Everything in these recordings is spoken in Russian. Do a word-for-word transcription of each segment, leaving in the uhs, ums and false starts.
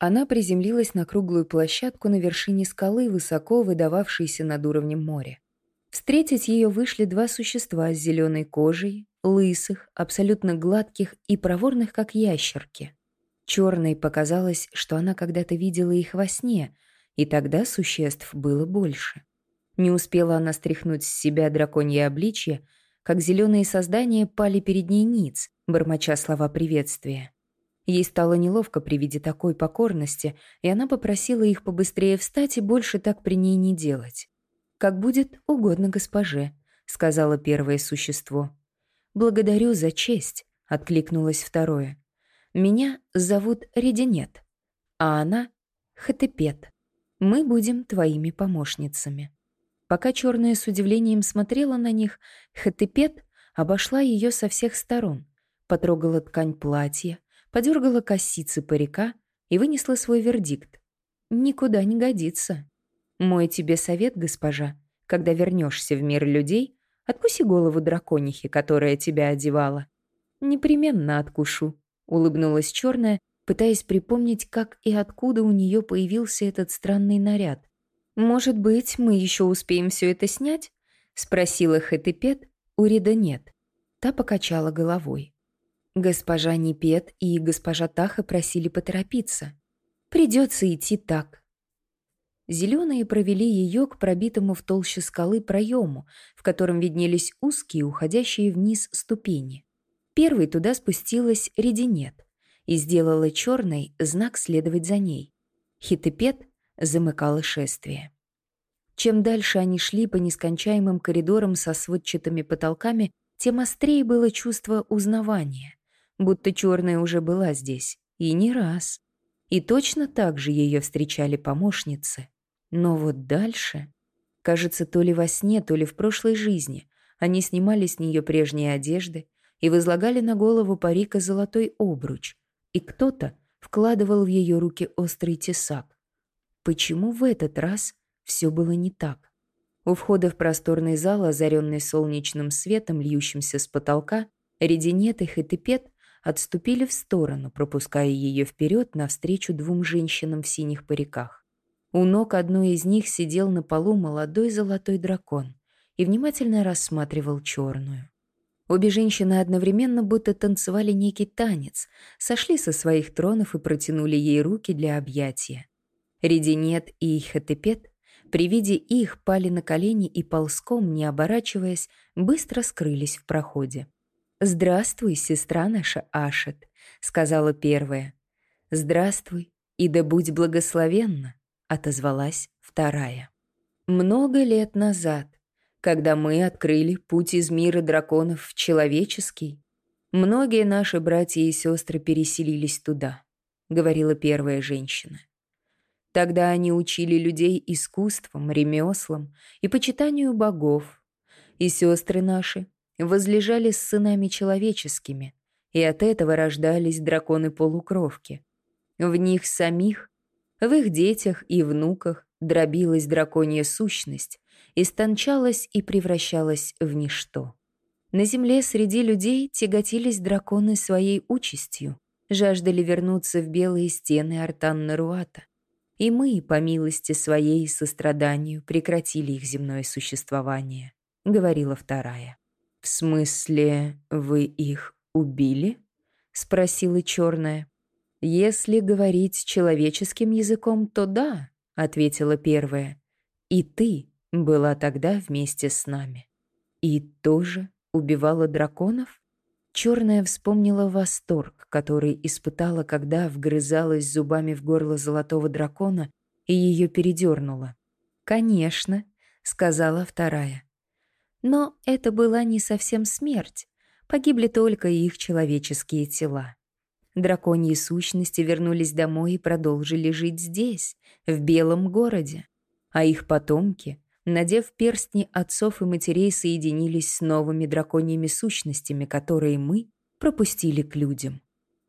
Она приземлилась на круглую площадку на вершине скалы, высоко выдававшейся над уровнем моря. Встретить ее вышли два существа с зеленой кожей, лысых, абсолютно гладких и проворных, как ящерки. Черной показалось, что она когда-то видела их во сне, и тогда существ было больше. Не успела она стряхнуть с себя драконье обличье, как зеленые создания пали перед ней ниц, бормоча слова приветствия. Ей стало неловко при виде такой покорности, и она попросила их побыстрее встать и больше так при ней не делать. «Как будет угодно госпоже», — сказала первое существо. «Благодарю за честь», — откликнулось второе. «Меня зовут Рединет, а она — Хатепет. Мы будем твоими помощницами». Пока черная с удивлением смотрела на них, Хатепет обошла ее со всех сторон, потрогала ткань платья, подергала косицы парика и вынесла свой вердикт. «Никуда не годится. Мой тебе совет, госпожа, когда вернешься в мир людей, откуси голову драконихи, которая тебя одевала». «Непременно откушу», — улыбнулась черная, пытаясь припомнить, как и откуда у нее появился этот странный наряд. «Может быть, мы еще успеем все это снять?» — спросила Хатепет, у Рида нет. Та покачала головой. Госпожа Непет и госпожа Таха просили поторопиться. Придется идти так. Зеленые провели ее к пробитому в толще скалы проему, в котором виднелись узкие, уходящие вниз ступени. Первой туда спустилась Рединет и сделала черной знак следовать за ней. Хатепет замыкала шествие. Чем дальше они шли по нескончаемым коридорам со сводчатыми потолками, тем острее было чувство узнавания, будто черная уже была здесь, и не раз. И точно так же ее встречали помощницы. Но вот дальше, кажется, то ли во сне, то ли в прошлой жизни, они снимали с нее прежние одежды и возлагали на голову парика золотой обруч, и кто-то вкладывал в ее руки острый тесак. Почему в этот раз все было не так? У входа в просторный зал, озаренный солнечным светом, льющимся с потолка, Рединет и Хатепет отступили в сторону, пропуская ее вперед навстречу двум женщинам в синих париках. У ног одной из них сидел на полу молодой золотой дракон и внимательно рассматривал черную. Обе женщины одновременно будто танцевали некий танец, сошли со своих тронов и протянули ей руки для объятия. Рединет и Хатепет при виде их пали на колени и ползком, не оборачиваясь, быстро скрылись в проходе. «Здравствуй, сестра наша Ашет», — сказала первая. «Здравствуй, и да будь благословенна», — отозвалась вторая. Много лет назад, когда мы открыли путь из мира драконов в человеческий, многие наши братья и сестры переселились туда, — говорила первая женщина. Тогда они учили людей искусствам, ремеслам и почитанию богов, и сестры наши возлежали с сынами человеческими, и от этого рождались драконы-полукровки. В них самих, в их детях и внуках дробилась драконья сущность, истончалась и превращалась в ничто. На земле среди людей тяготились драконы своей участью, жаждали вернуться в белые стены Артан-Наруата. И мы, по милости своей и состраданию, прекратили их земное существование, — говорила вторая. «В смысле, вы их убили?» — спросила черная. «Если говорить человеческим языком, то да», — ответила первая. «И ты была тогда вместе с нами. И тоже убивала драконов?» Черная вспомнила восторг, который испытала, когда вгрызалась зубами в горло золотого дракона, и ее передернуло. «Конечно», — сказала вторая. «Но это была не совсем смерть. Погибли только их человеческие тела. Драконьи сущности вернулись домой и продолжили жить здесь, в Белом городе. А их потомки, надев перстни отцов и матерей, соединились с новыми драконьими сущностями, которые мы пропустили к людям.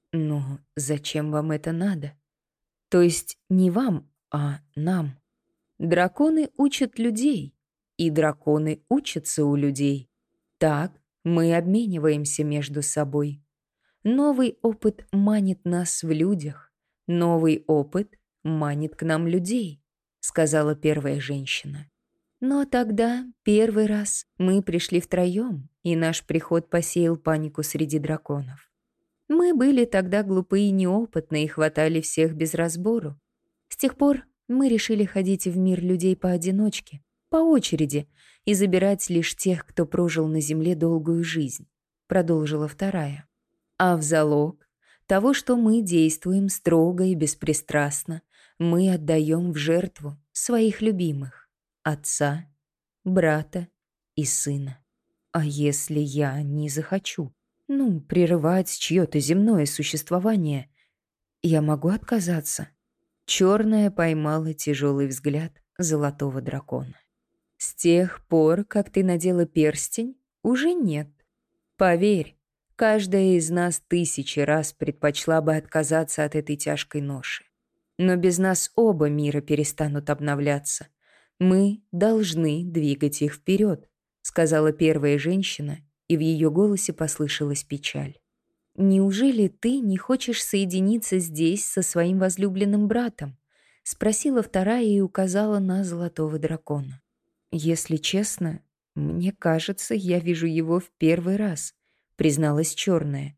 Но зачем вам это надо? То есть не вам, а нам. Драконы учат людей, и драконы учатся у людей. Так мы обмениваемся между собой. Новый опыт манит нас в людях, Новый опыт манит к нам людей, сказала первая женщина. Но тогда, первый раз, мы пришли втроем, и наш приход посеял панику среди драконов. Мы были тогда глупы и неопытны и хватали всех без разбору. С тех пор мы решили ходить в мир людей поодиночке, по очереди, и забирать лишь тех, кто прожил на земле долгую жизнь, продолжила вторая. А в залог того, что мы действуем строго и беспристрастно, мы отдаем в жертву своих любимых — отца, брата и сына. А если я не захочу, ну, прерывать чье-то земное существование, я могу отказаться? Черная поймала тяжелый взгляд золотого дракона. С тех пор, как ты надела перстень, уже нет. Поверь, каждая из нас тысячи раз предпочла бы отказаться от этой тяжкой ноши. Но без нас оба мира перестанут обновляться. Мы должны двигать их вперед, сказала первая женщина, и в ее голосе послышалась печаль. «Неужели ты не хочешь соединиться здесь со своим возлюбленным братом?» — спросила вторая и указала на золотого дракона. «Если честно, мне кажется, я вижу его в первый раз», — призналась черная.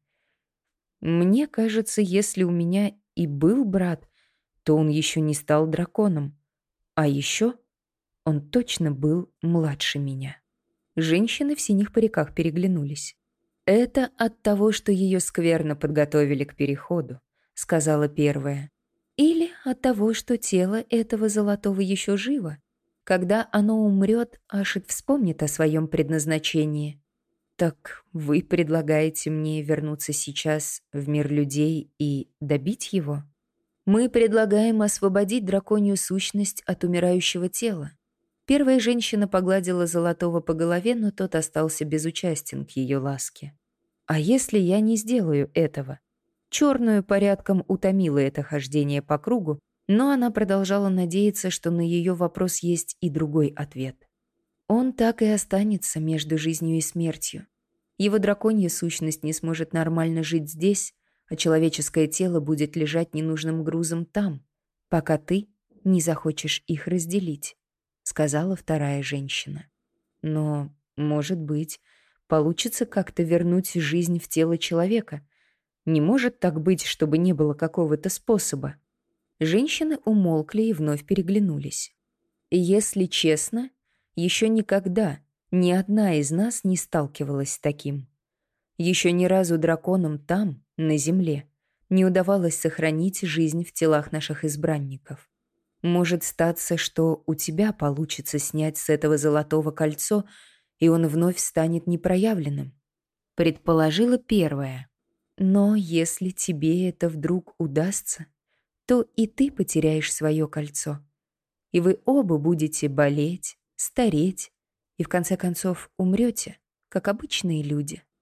«Мне кажется, если у меня и был брат, то он еще не стал драконом. А еще он точно был младше меня». Женщины в синих париках переглянулись. «Это от того, что ее скверно подготовили к переходу», — сказала первая. «Или от того, что тело этого золотого еще живо. Когда оно умрет, Ашит вспомнит о своем предназначении». «Так вы предлагаете мне вернуться сейчас в мир людей и добить его?» «Мы предлагаем освободить драконью сущность от умирающего тела». Первая женщина погладила Золотого по голове, но тот остался безучастен к ее ласке. «А если я не сделаю этого?» Черную порядком утомило это хождение по кругу, но она продолжала надеяться, что на ее вопрос есть и другой ответ. Он так и останется между жизнью и смертью. Его драконья сущность не сможет нормально жить здесь, а человеческое тело будет лежать ненужным грузом там, пока ты не захочешь их разделить, сказала вторая женщина. Но, может быть, получится как-то вернуть жизнь в тело человека. Не может так быть, чтобы не было какого-то способа. Женщины умолкли и вновь переглянулись. Если честно, еще никогда ни одна из нас не сталкивалась с таким. Еще ни разу драконам там, на земле, не удавалось сохранить жизнь в телах наших избранников. Может статься, что у тебя получится снять с этого золотого кольцо, и он вновь станет непроявленным, предположила первая. Но если тебе это вдруг удастся, то и ты потеряешь свое кольцо, и вы оба будете болеть, стареть, и в конце концов умрете, как обычные люди.